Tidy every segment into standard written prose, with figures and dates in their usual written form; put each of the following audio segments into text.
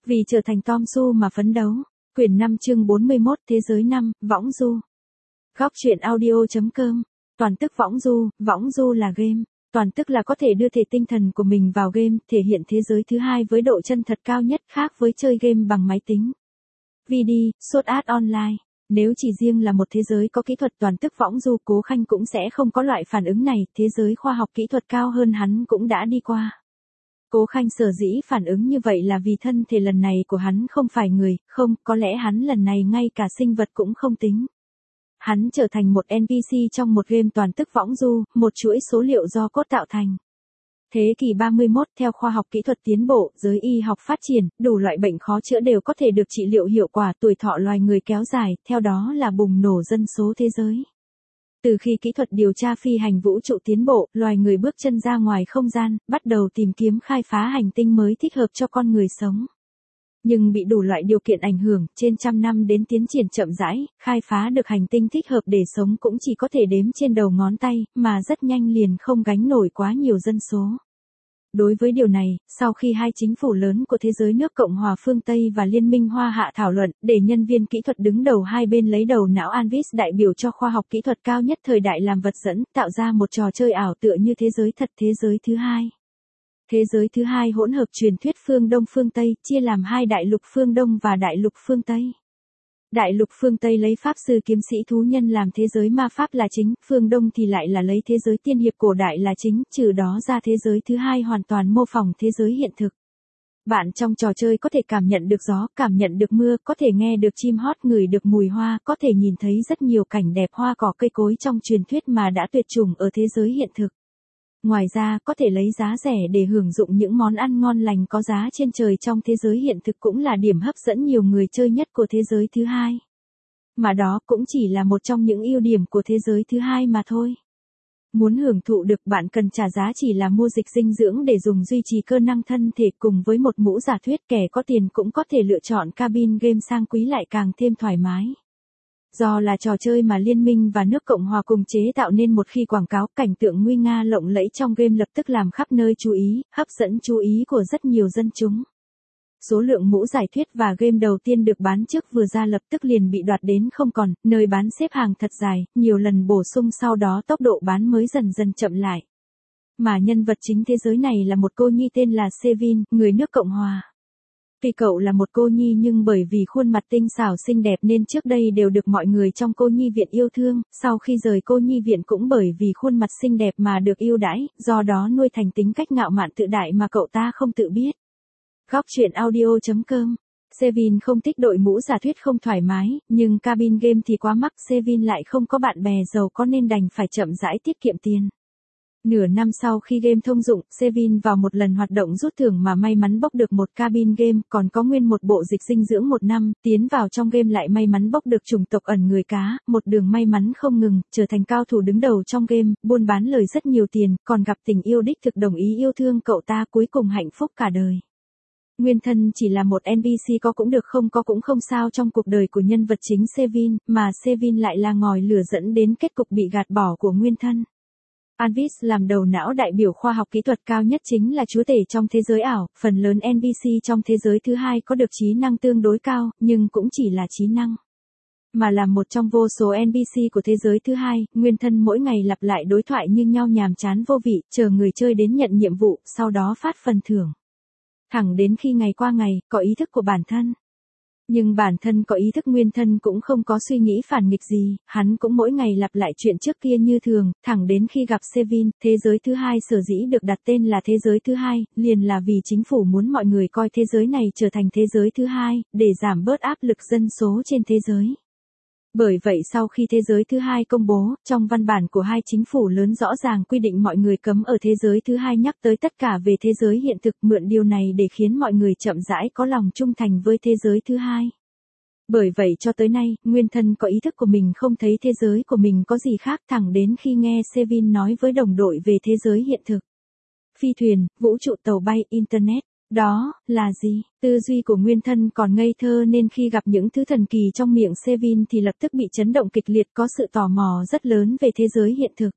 Vì trở thành Tom Su mà phấn đấu. Quyển 5 chương 41 Thế giới 5, Võng Du. Góc truyện audio.com. Toàn tức võng du là game. Toàn tức là có thể đưa thể tinh thần của mình vào game, thể hiện thế giới thứ hai với độ chân thật cao nhất, khác với chơi game bằng máy tính. Video, Sword Art Online. Nếu chỉ riêng là một thế giới có kỹ thuật toàn tức võng du, Cố Khanh cũng sẽ không có loại phản ứng này, thế giới khoa học kỹ thuật cao hơn hắn cũng đã đi qua. Cố Khanh sở dĩ phản ứng như vậy là vì thân thể lần này của hắn không phải người, không, có lẽ hắn lần này ngay cả sinh vật cũng không tính. Hắn trở thành một NPC trong một game toàn tức võng du, một chuỗi số liệu do cốt tạo thành. Thế kỷ 31, theo khoa học kỹ thuật tiến bộ, giới y học phát triển, đủ loại bệnh khó chữa đều có thể được trị liệu hiệu quả, tuổi thọ loài người kéo dài, theo đó là bùng nổ dân số thế giới. Từ khi kỹ thuật điều tra phi hành vũ trụ tiến bộ, loài người bước chân ra ngoài không gian, bắt đầu tìm kiếm khai phá hành tinh mới thích hợp cho con người sống. Nhưng bị đủ loại điều kiện ảnh hưởng, trên trăm năm đến tiến triển chậm rãi, khai phá được hành tinh thích hợp để sống cũng chỉ có thể đếm trên đầu ngón tay, mà rất nhanh liền không gánh nổi quá nhiều dân số. Đối với điều này, sau khi hai chính phủ lớn của thế giới nước Cộng hòa phương Tây và Liên minh Hoa Hạ thảo luận, để nhân viên kỹ thuật đứng đầu hai bên lấy đầu não Anvis đại biểu cho khoa học kỹ thuật cao nhất thời đại làm vật dẫn, tạo ra một trò chơi ảo tựa như thế giới thật, thế giới thứ hai. Thế giới thứ hai hỗn hợp truyền thuyết phương Đông phương Tây, chia làm hai đại lục phương Đông và đại lục phương Tây. Đại lục phương Tây lấy pháp sư kiếm sĩ thú nhân làm thế giới ma pháp là chính, phương Đông thì lại là lấy thế giới tiên hiệp cổ đại là chính, trừ đó ra thế giới thứ hai hoàn toàn mô phỏng thế giới hiện thực. Bạn trong trò chơi có thể cảm nhận được gió, cảm nhận được mưa, có thể nghe được chim hót, ngửi được mùi hoa, có thể nhìn thấy rất nhiều cảnh đẹp hoa cỏ cây cối trong truyền thuyết mà đã tuyệt chủng ở thế giới hiện thực. Ngoài ra, có thể lấy giá rẻ để hưởng dụng những món ăn ngon lành có giá trên trời trong thế giới hiện thực cũng là điểm hấp dẫn nhiều người chơi nhất của thế giới thứ hai. Mà đó cũng chỉ là một trong những ưu điểm của thế giới thứ hai mà thôi. Muốn hưởng thụ được, bạn cần trả giá chỉ là mua dịch dinh dưỡng để dùng duy trì cơ năng thân thể cùng với một mũ giả thuyết. Kẻ có tiền cũng có thể lựa chọn cabin game sang quý lại càng thêm thoải mái. Do là trò chơi mà Liên minh và nước Cộng hòa cùng chế tạo nên một khi quảng cáo, cảnh tượng nguy nga lộng lẫy trong game lập tức làm khắp nơi chú ý, hấp dẫn chú ý của rất nhiều dân chúng. Số lượng mũ giải thuyết và game đầu tiên được bán trước vừa ra lập tức liền bị đoạt đến không còn, nơi bán xếp hàng thật dài, nhiều lần bổ sung sau đó tốc độ bán mới dần dần chậm lại. Mà nhân vật chính thế giới này là một cô nhi tên là Sevin, người nước Cộng hòa. Vì cậu là một cô nhi nhưng bởi vì khuôn mặt tinh xảo xinh đẹp nên trước đây đều được mọi người trong cô nhi viện yêu thương, sau khi rời cô nhi viện cũng bởi vì khuôn mặt xinh đẹp mà được yêu đãi, do đó nuôi thành tính cách ngạo mạn tự đại mà cậu ta không tự biết. Góc truyện audio.com. Sevin không thích đội mũ giả thuyết không thoải mái, nhưng cabin game thì quá mắc, Sevin lại không có bạn bè giàu có nên đành phải chậm rãi tiết kiệm tiền. Nửa năm sau khi game thông dụng, Sevin vào một lần hoạt động rút thưởng mà may mắn bốc được một cabin game, còn có nguyên một bộ dịch dinh dưỡng một năm, tiến vào trong game lại may mắn bốc được chủng tộc ẩn người cá, một đường may mắn không ngừng, trở thành cao thủ đứng đầu trong game, buôn bán lời rất nhiều tiền, còn gặp tình yêu đích thực đồng ý yêu thương cậu ta, cuối cùng hạnh phúc cả đời. Nguyên thân chỉ là một NPC có cũng được không có cũng không sao trong cuộc đời của nhân vật chính Sevin, mà Sevin lại là ngòi lửa dẫn đến kết cục bị gạt bỏ của nguyên thân. Anvis làm đầu não đại biểu khoa học kỹ thuật cao nhất chính là chúa tể trong thế giới ảo, phần lớn NPC trong thế giới thứ hai có được trí năng tương đối cao, nhưng cũng chỉ là trí năng. Mà là một trong vô số NPC của thế giới thứ hai, nguyên thân mỗi ngày lặp lại đối thoại như nhau nhàm chán vô vị, chờ người chơi đến nhận nhiệm vụ, sau đó phát phần thưởng. Thẳng đến khi ngày qua ngày, có ý thức của bản thân. Nhưng bản thân có ý thức, nguyên thân cũng không có suy nghĩ phản nghịch gì, hắn cũng mỗi ngày lặp lại chuyện trước kia như thường, thẳng đến khi gặp Sevin. Thế giới thứ hai sở dĩ được đặt tên là thế giới thứ hai, liền là vì chính phủ muốn mọi người coi thế giới này trở thành thế giới thứ hai, để giảm bớt áp lực dân số trên thế giới. Bởi vậy sau khi thế giới thứ hai công bố, trong văn bản của hai chính phủ lớn rõ ràng quy định mọi người cấm ở thế giới thứ hai nhắc tới tất cả về thế giới hiện thực, mượn điều này để khiến mọi người chậm rãi có lòng trung thành với thế giới thứ hai. Bởi vậy cho tới nay, nguyên thân có ý thức của mình không thấy thế giới của mình có gì khác, thẳng đến khi nghe Sevin nói với đồng đội về thế giới hiện thực. Phi thuyền, vũ trụ, tàu bay, internet. Đó là gì? Tư duy của nguyên thân còn ngây thơ nên khi gặp những thứ thần kỳ trong miệng Sevin thì lập tức bị chấn động kịch liệt, có sự tò mò rất lớn về thế giới hiện thực.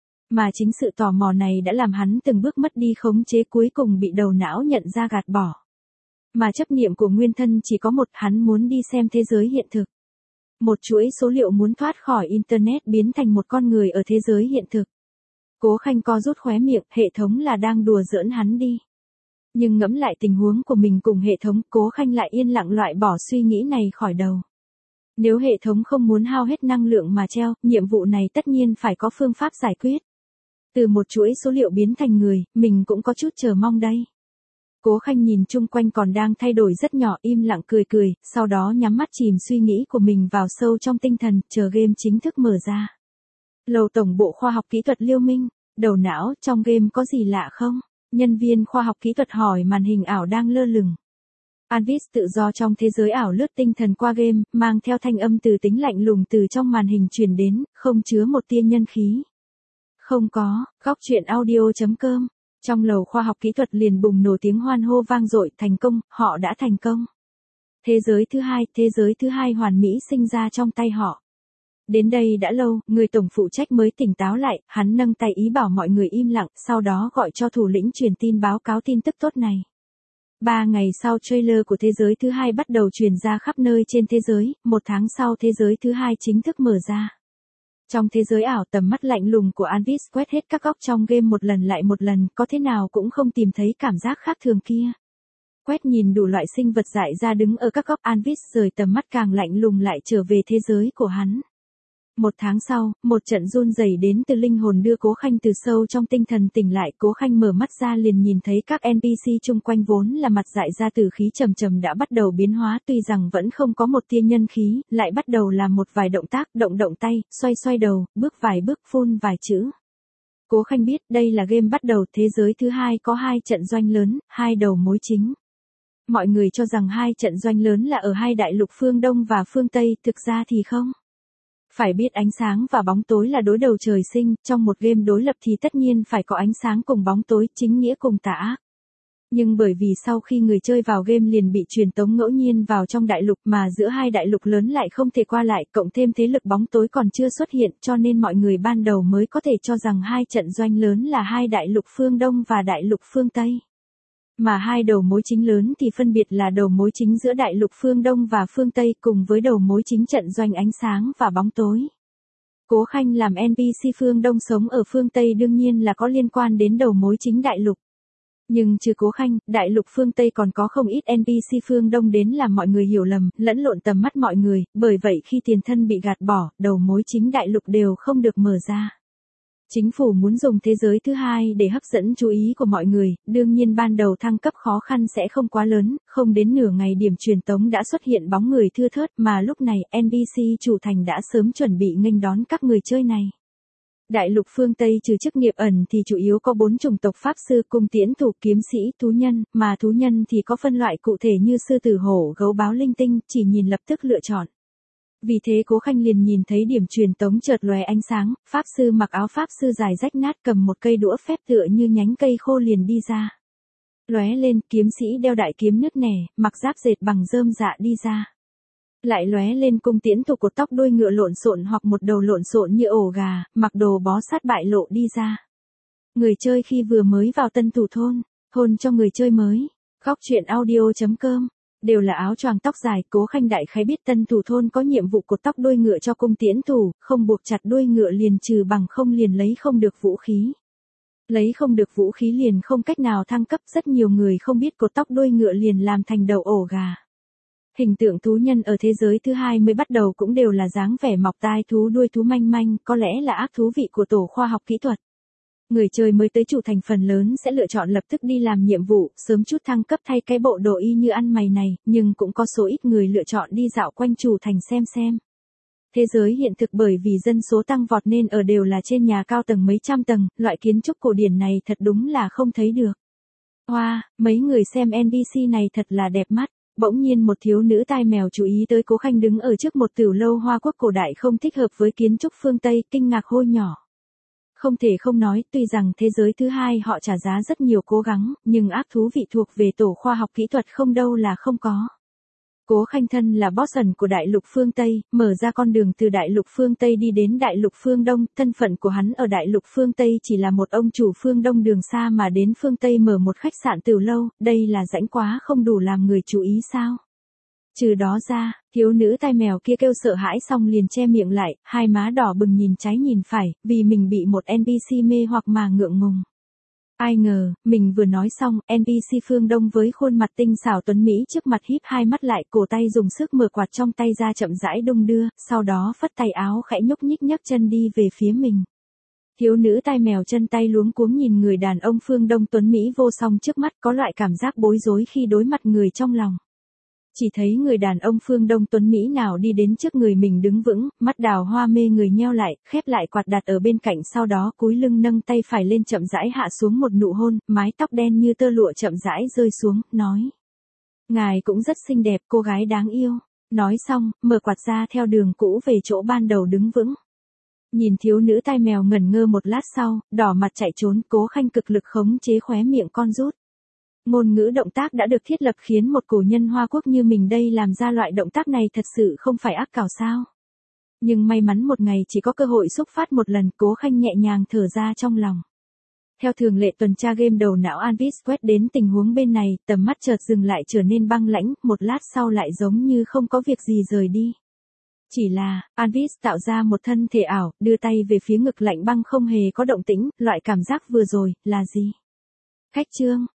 Mà chính sự tò mò này đã làm hắn từng bước mất đi khống chế, cuối cùng bị đầu não nhận ra gạt bỏ. Mà chấp niệm của nguyên thân chỉ có một, hắn muốn đi xem thế giới hiện thực. Một chuỗi số liệu muốn thoát khỏi Internet biến thành một con người ở thế giới hiện thực. Cố Khanh co rút khóe miệng, hệ thống là đang đùa giỡn hắn đi. Nhưng ngẫm lại tình huống của mình cùng hệ thống, Cố Khanh lại yên lặng loại bỏ suy nghĩ này khỏi đầu. Nếu hệ thống không muốn hao hết năng lượng mà treo, nhiệm vụ này tất nhiên phải có phương pháp giải quyết. Từ một chuỗi số liệu biến thành người, mình cũng có chút chờ mong đây. Cố Khanh nhìn chung quanh còn đang thay đổi rất nhỏ, im lặng cười cười, sau đó nhắm mắt chìm suy nghĩ của mình vào sâu trong tinh thần, chờ game chính thức mở ra. Lầu Tổng bộ Khoa học Kỹ thuật Liêu Minh, đầu não, trong game có gì lạ không? Nhân viên khoa học kỹ thuật hỏi màn hình ảo đang lơ lửng. Anvis tự do trong thế giới ảo lướt tinh thần qua game, mang theo thanh âm từ tính lạnh lùng từ trong màn hình truyền đến, không chứa một tia nhân khí. Không có, góc truyện audio.com. Trong lầu khoa học kỹ thuật liền bùng nổ tiếng hoan hô vang dội, thành công, họ đã thành công. Thế giới thứ hai hoàn mỹ sinh ra trong tay họ. Đến đây đã lâu, người tổng phụ trách mới tỉnh táo lại, hắn nâng tay ý bảo mọi người im lặng, sau đó gọi cho thủ lĩnh truyền tin báo cáo tin tức tốt này. 3 ngày sau trailer của thế giới thứ hai bắt đầu truyền ra khắp nơi trên thế giới, 1 tháng sau thế giới thứ hai chính thức mở ra. Trong thế giới ảo, tầm mắt lạnh lùng của Anvis quét hết các góc trong game một lần lại một lần, có thế nào cũng không tìm thấy cảm giác khác thường kia. Quét nhìn đủ loại sinh vật dại ra đứng ở các góc, Anvis rời tầm mắt càng lạnh lùng lại trở về thế giới của hắn. 1 tháng sau, một trận run rẩy đến từ linh hồn đưa Cố Khanh từ sâu trong tinh thần tỉnh lại. Cố Khanh mở mắt ra liền nhìn thấy các NPC chung quanh vốn là mặt dại ra từ khí trầm trầm đã bắt đầu biến hóa, tuy rằng vẫn không có một tia nhân khí, lại bắt đầu làm một vài động tác, động tay, xoay đầu, bước vài bước, phun vài chữ. Cố Khanh biết đây là game bắt đầu, thế giới thứ hai có 2 trận doanh lớn, 2 đầu mối chính. Mọi người cho rằng 2 trận doanh lớn là ở 2 đại lục phương Đông và phương Tây, thực ra thì không. Phải biết ánh sáng và bóng tối là đối đầu trời sinh, trong một game đối lập thì tất nhiên phải có ánh sáng cùng bóng tối, chính nghĩa cùng tà ác. Nhưng bởi vì sau khi người chơi vào game liền bị truyền tống ngẫu nhiên vào trong đại lục mà giữa 2 đại lục lớn lại không thể qua lại, cộng thêm thế lực bóng tối còn chưa xuất hiện, cho nên mọi người ban đầu mới có thể cho rằng 2 trận doanh lớn là 2 đại lục phương Đông và đại lục phương Tây. Mà 2 đầu mối chính lớn thì phân biệt là đầu mối chính giữa đại lục phương Đông và phương Tây cùng với đầu mối chính trận doanh ánh sáng và bóng tối. Cố Khanh làm NPC phương Đông sống ở phương Tây đương nhiên là có liên quan đến đầu mối chính đại lục. Nhưng trừ Cố Khanh, đại lục phương Tây còn có không ít NPC phương Đông đến làm mọi người hiểu lầm, lẫn lộn tầm mắt mọi người, bởi vậy khi tiền thân bị gạt bỏ, đầu mối chính đại lục đều không được mở ra. Chính phủ muốn dùng thế giới thứ hai để hấp dẫn chú ý của mọi người, đương nhiên ban đầu thăng cấp khó khăn sẽ không quá lớn, không đến nửa ngày điểm truyền tống đã xuất hiện bóng người thưa thớt mà lúc này NPC chủ thành đã sớm chuẩn bị nghênh đón các người chơi này. Đại lục phương Tây trừ chức nghiệp ẩn thì chủ yếu có 4 chủng tộc pháp sư, cung tiễn thủ, kiếm sĩ, thú nhân, mà thú nhân thì có phân loại cụ thể như sư tử, hổ, gấu, báo, linh tinh, chỉ nhìn lập tức lựa chọn. Vì thế Cố Khanh liền nhìn thấy điểm truyền tống chợt lóe ánh sáng, pháp sư mặc áo pháp sư dài rách nát cầm một cây đũa phép tựa như nhánh cây khô liền đi ra. Lóe lên, kiếm sĩ đeo đại kiếm nứt nẻ, mặc giáp dệt bằng rơm dạ đi ra. Lại lóe lên, cung tiễn thủ cột tóc đuôi ngựa lộn xộn hoặc một đầu lộn xộn như ổ gà, mặc đồ bó sát bại lộ đi ra. Người chơi khi vừa mới vào tân thủ thôn cho người chơi mới. Góc truyện audio.com đều là áo choàng tóc dài. Cố Khanh đại khái biết tân thủ thôn có nhiệm vụ cột tóc đuôi ngựa cho cung tiễn thủ, không buộc chặt đuôi ngựa liền trừ bằng không liền lấy không được vũ khí. Lấy không được vũ khí liền không cách nào thăng cấp, rất nhiều người không biết cột tóc đuôi ngựa liền làm thành đầu ổ gà. Hình tượng thú nhân ở thế giới thứ hai mới bắt đầu cũng đều là dáng vẻ mọc tai thú đuôi thú manh manh, có lẽ là ác thú vị của tổ khoa học kỹ thuật. Người chơi mới tới chủ thành phần lớn sẽ lựa chọn lập tức đi làm nhiệm vụ, sớm chút thăng cấp thay cái bộ đồ y như ăn mày này, nhưng cũng có số ít người lựa chọn đi dạo quanh chủ thành xem. Thế giới hiện thực bởi vì dân số tăng vọt nên ở đều là trên nhà cao tầng mấy trăm tầng, loại kiến trúc cổ điển này thật đúng là không thấy được. Wow, mấy người xem NPC này thật là đẹp mắt. Bỗng nhiên một thiếu nữ tai mèo chú ý tới Cố Khanh đứng ở trước một tiểu lâu Hoa Quốc cổ đại không thích hợp với kiến trúc phương Tây, kinh ngạc hô nhỏ. Không thể không nói, tuy rằng thế giới thứ hai họ trả giá rất nhiều cố gắng, nhưng ác thú vị thuộc về tổ khoa học kỹ thuật không đâu là không có. Cố Khanh thân là boss ẩn của Đại Lục phương Tây, mở ra con đường từ Đại Lục phương Tây đi đến Đại Lục phương Đông, thân phận của hắn ở Đại Lục phương Tây chỉ là một ông chủ phương Đông đường xa mà đến phương Tây mở một khách sạn tửu lâu, đây là rãnh quá không đủ làm người chú ý sao? Trừ đó ra, thiếu nữ tai mèo kia kêu sợ hãi xong liền che miệng lại, hai má đỏ bừng nhìn trái nhìn phải, vì mình bị một NPC mê hoặc mà ngượng ngùng. Ai ngờ, mình vừa nói xong, NPC phương Đông với khuôn mặt tinh xảo tuấn Mỹ trước mặt híp hai mắt lại, cổ tay dùng sức mở quạt trong tay ra chậm rãi đung đưa, sau đó phất tay áo khẽ nhúc nhích nhấc chân đi về phía mình. Thiếu nữ tai mèo chân tay luống cuống nhìn người đàn ông phương Đông tuấn Mỹ vô song trước mắt, có loại cảm giác bối rối khi đối mặt người trong lòng. Chỉ thấy người đàn ông phương Đông tuấn Mỹ nào đi đến trước người mình đứng vững, mắt đào hoa mê người nheo lại, khép lại quạt đặt ở bên cạnh, sau đó cúi lưng nâng tay phải lên chậm rãi hạ xuống một nụ hôn, mái tóc đen như tơ lụa chậm rãi rơi xuống, nói. Ngài cũng rất xinh đẹp, cô gái đáng yêu. Nói xong, mở quạt ra theo đường cũ về chỗ ban đầu đứng vững. Nhìn thiếu nữ tai mèo ngẩn ngơ một lát sau, đỏ mặt chạy trốn, Cố Khanh cực lực khống chế khóe miệng con rút. Ngôn ngữ động tác đã được thiết lập khiến một cổ nhân Hoa Quốc như mình đây làm ra loại động tác này thật sự không phải ác cào sao. Nhưng may mắn một ngày chỉ có cơ hội xúc phát một lần, Cố Khanh nhẹ nhàng thở ra trong lòng. Theo thường lệ tuần tra game đầu não Anvis quét đến tình huống bên này, tầm mắt chợt dừng lại trở nên băng lãnh, một lát sau lại giống như không có việc gì rời đi. Chỉ là, Anvis tạo ra một thân thể ảo, đưa tay về phía ngực lạnh băng không hề có động tĩnh, loại cảm giác vừa rồi, là gì? Khách trương.